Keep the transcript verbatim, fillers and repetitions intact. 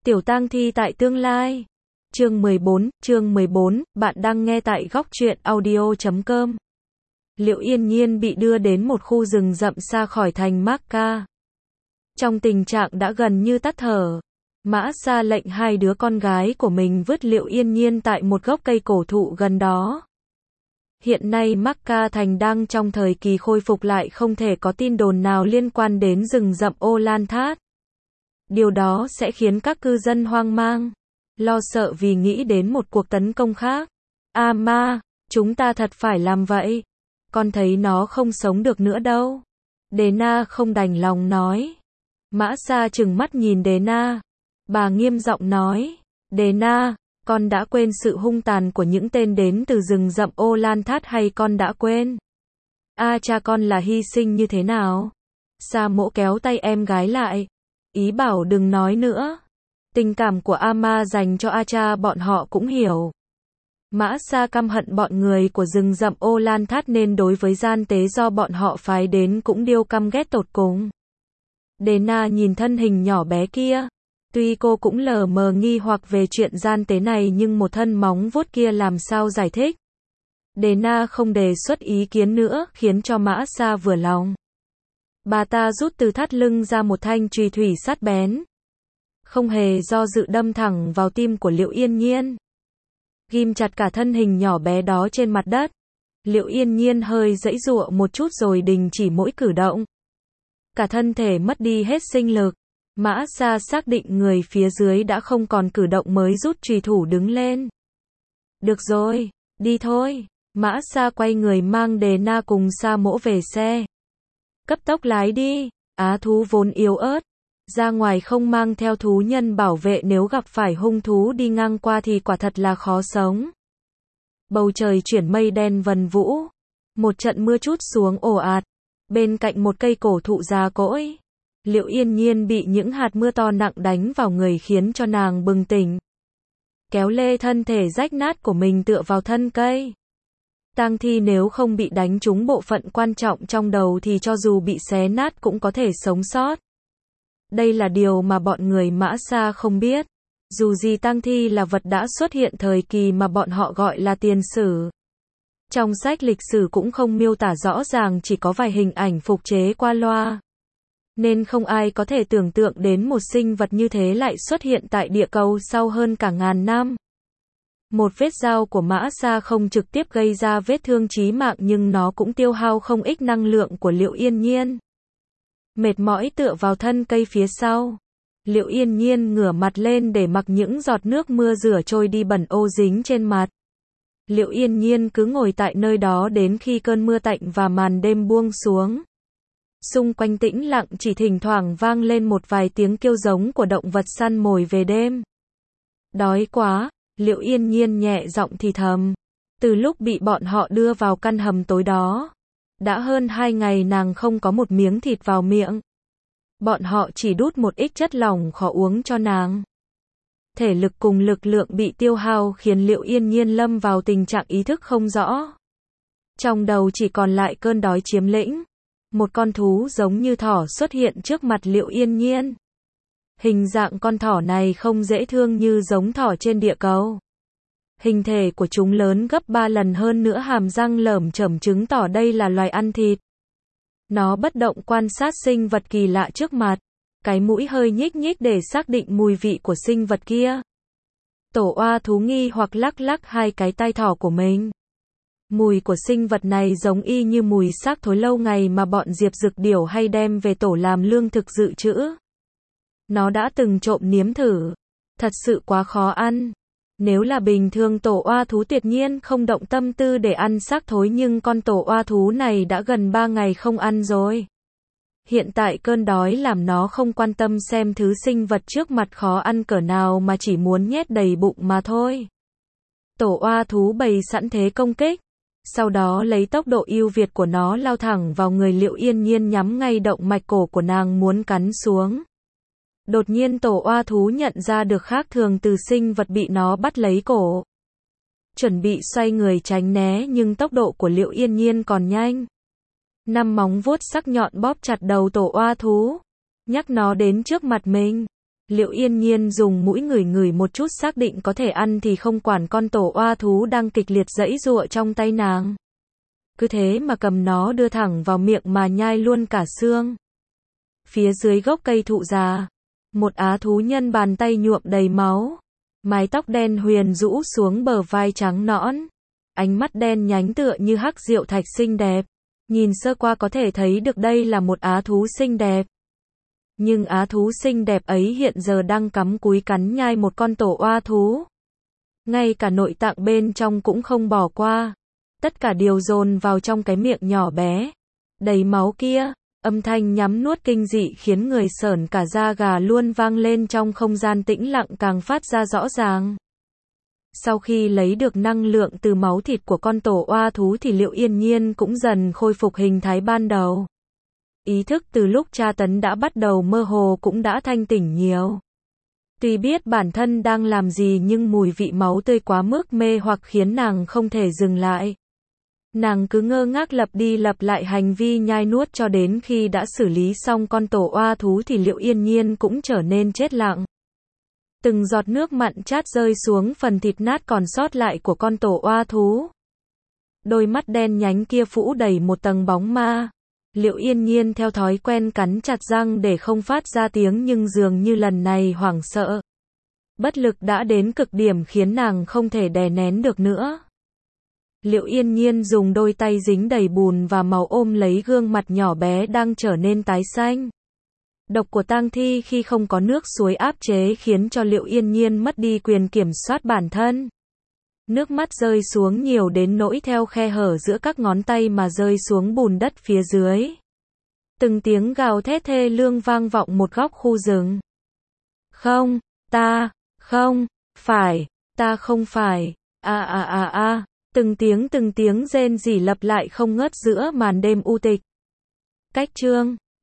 Tiểu tang thi tại tương lai. Chương mười bốn, chương mười bốn, bạn đang nghe tại góc truyện audio chấm com. Liệu Yên Nhiên bị đưa đến một khu rừng rậm xa khỏi thành Macca. Trong tình trạng đã gần như tắt thở, Mã Sa lệnh hai đứa con gái của mình vứt Liệu Yên Nhiên tại một gốc cây cổ thụ gần đó. Hiện nay Macca thành đang trong thời kỳ khôi phục lại, không thể có tin đồn nào liên quan đến rừng rậm Ô Lan Thát. Điều đó sẽ khiến các cư dân hoang mang, lo sợ vì nghĩ đến một cuộc tấn công khác. A Ma, chúng ta thật phải làm vậy. Con thấy nó không sống được nữa đâu. Đề Na không đành lòng nói. Mã Sa trừng mắt nhìn Đề Na. Bà nghiêm giọng nói, Đề Na, con đã quên sự hung tàn của những tên đến từ rừng rậm Ô Lan Thát hay con đã quên? A cha con là hy sinh như thế nào? Sa Mỗ kéo tay em gái lại, ý bảo đừng nói nữa. Tình cảm của A Ma dành cho A cha bọn họ cũng hiểu. Mã Sa căm hận bọn người của rừng rậm Ô Lan Thát nên đối với gian tế do bọn họ phái đến cũng điêu căm ghét tột cùng. Đề Na nhìn thân hình nhỏ bé kia. Tuy cô cũng lờ mờ nghi hoặc về chuyện gian tế này nhưng một thân móng vuốt kia làm sao giải thích. Đề Na không đề xuất ý kiến nữa khiến cho Mã Sa vừa lòng. Bà ta rút từ thắt lưng ra một thanh chùy thủy sắc bén. Không hề do dự đâm thẳng vào tim của Liệu Yên Nhiên. Ghim chặt cả thân hình nhỏ bé đó trên mặt đất. Liệu Yên Nhiên hơi giãy giụa một chút rồi đình chỉ mỗi cử động. Cả thân thể mất đi hết sinh lực. Mã Sa xác định người phía dưới đã không còn cử động mới rút chùy thủ đứng lên. Được rồi, đi thôi. Mã Sa quay người mang Đề Na cùng Sa Mỗ về xe. Cấp tốc lái đi. Á thú vốn yếu ớt, ra ngoài không mang theo thú nhân bảo vệ, nếu gặp phải hung thú đi ngang qua thì quả thật là khó sống. Bầu trời chuyển mây đen vần vũ. Một trận mưa trút xuống ồ ạt. Bên cạnh một cây cổ thụ già cỗi, Liệu Yên Nhiên bị những hạt mưa to nặng đánh vào người khiến cho nàng bừng tỉnh. Kéo lê thân thể rách nát của mình tựa vào thân cây. Tang thi nếu không bị đánh trúng bộ phận quan trọng trong đầu thì cho dù bị xé nát cũng có thể sống sót. Đây là điều mà bọn người Mã Sa không biết. Dù gì tang thi là vật đã xuất hiện thời kỳ mà bọn họ gọi là tiền sử. Trong sách lịch sử cũng không miêu tả rõ ràng, chỉ có vài hình ảnh phục chế qua loa. Nên không ai có thể tưởng tượng đến một sinh vật như thế lại xuất hiện tại địa cầu sau hơn cả ngàn năm. Một vết dao của Mã Sa không trực tiếp gây ra vết thương chí mạng nhưng nó cũng tiêu hao không ít năng lượng của Liệu Yên Nhiên. Mệt mỏi tựa vào thân cây phía sau. Liệu Yên Nhiên ngửa mặt lên để mặc những giọt nước mưa rửa trôi đi bẩn ô dính trên mặt. Liệu Yên Nhiên cứ ngồi tại nơi đó đến khi cơn mưa tạnh và màn đêm buông xuống. Xung quanh tĩnh lặng, chỉ thỉnh thoảng vang lên một vài tiếng kêu giống của động vật săn mồi về đêm. Đói quá, Liệu Yên Nhiên nhẹ giọng thì thầm. Từ lúc bị bọn họ đưa vào căn hầm tối đó, đã hơn hai ngày nàng không có một miếng thịt vào miệng. Bọn họ chỉ đút một ít chất lỏng khó uống cho nàng. Thể lực cùng lực lượng bị tiêu hao khiến Liệu Yên Nhiên lâm vào tình trạng ý thức không rõ. Trong đầu chỉ còn lại cơn đói chiếm lĩnh. Một con thú giống như thỏ xuất hiện trước mặt Liệu Yên Nhiên. Hình dạng con thỏ này không dễ thương như giống thỏ trên địa cầu. Hình thể của chúng lớn gấp ba lần hơn nữa, hàm răng lởm chởm chứng tỏ đây là loài ăn thịt. Nó bất động quan sát sinh vật kỳ lạ trước mặt. Cái mũi hơi nhích nhích để xác định mùi vị của sinh vật kia. Tổ oa thú nghi hoặc lắc lắc hai cái tai thỏ của mình. Mùi của sinh vật này giống y như mùi xác thối lâu ngày mà bọn Diệp Dực Điểu hay đem về tổ làm lương thực dự trữ. Nó đã từng trộm nếm thử. Thật sự quá khó ăn. Nếu là bình thường tổ oa thú tuyệt nhiên không động tâm tư để ăn xác thối, nhưng con tổ oa thú này đã gần ba ngày không ăn rồi. Hiện tại cơn đói làm nó không quan tâm xem thứ sinh vật trước mặt khó ăn cỡ nào mà chỉ muốn nhét đầy bụng mà thôi. Tổ oa thú bày sẵn thế công kích. Sau đó lấy tốc độ ưu việt của nó lao thẳng vào người Liệu Yên Nhiên, nhắm ngay động mạch cổ của nàng muốn cắn xuống. Đột nhiên tổ oa thú nhận ra được khác thường từ sinh vật bị nó bắt lấy cổ. Chuẩn bị xoay người tránh né nhưng tốc độ của Liệu Yên Nhiên còn nhanh. Năm móng vuốt sắc nhọn bóp chặt đầu tổ oa thú, nhắc nó đến trước mặt mình. Liệu Yên Nhiên dùng mũi ngửi ngửi một chút xác định có thể ăn thì không quản con tổ oa thú đang kịch liệt giãy giụa trong tay nàng. Cứ thế mà cầm nó đưa thẳng vào miệng mà nhai luôn cả xương. Phía dưới gốc cây thụ già, một á thú nhân bàn tay nhuộm đầy máu. Mái tóc đen huyền rũ xuống bờ vai trắng nõn. Ánh mắt đen nhánh tựa như hắc diệu thạch xinh đẹp. Nhìn sơ qua có thể thấy được đây là một á thú xinh đẹp. Nhưng á thú xinh đẹp ấy hiện giờ đang cắm cúi cắn nhai một con tổ oa thú. Ngay cả nội tạng bên trong cũng không bỏ qua. Tất cả đều dồn vào trong cái miệng nhỏ bé, đầy máu kia. Âm thanh nhắm nuốt kinh dị khiến người sởn cả da gà luôn vang lên trong không gian tĩnh lặng càng phát ra rõ ràng. Sau khi lấy được năng lượng từ máu thịt của con tổ oa thú thì Liệu Yên Nhiên cũng dần khôi phục hình thái ban đầu. Ý thức từ lúc tra tấn đã bắt đầu mơ hồ cũng đã thanh tỉnh nhiều. Tuy biết bản thân đang làm gì nhưng mùi vị máu tươi quá mức mê hoặc khiến nàng không thể dừng lại. Nàng cứ ngơ ngác lặp đi lặp lại hành vi nhai nuốt cho đến khi đã xử lý xong con tổ oa thú thì Liệu Yên Nhiên cũng trở nên chết lặng. Từng giọt nước mặn chát rơi xuống phần thịt nát còn sót lại của con tổ oa thú. Đôi mắt đen nhánh kia phủ đầy một tầng bóng ma. Liệu Yên Nhiên theo thói quen cắn chặt răng để không phát ra tiếng nhưng dường như lần này hoảng sợ. Bất lực đã đến cực điểm khiến nàng không thể đè nén được nữa. Liệu Yên Nhiên dùng đôi tay dính đầy bùn và máu ôm lấy gương mặt nhỏ bé đang trở nên tái xanh. Độc của tang thi khi không có nước suối áp chế khiến cho Liệu Yên Nhiên mất đi quyền kiểm soát bản thân. Nước mắt rơi xuống nhiều đến nỗi theo khe hở giữa các ngón tay mà rơi xuống bùn đất phía dưới. Từng tiếng gào thét thê lương vang vọng một góc khu rừng. Không, ta, không, phải, ta không phải, a a a a, từng tiếng từng tiếng rên rỉ lặp lại không ngớt giữa màn đêm u tịch. Cách chương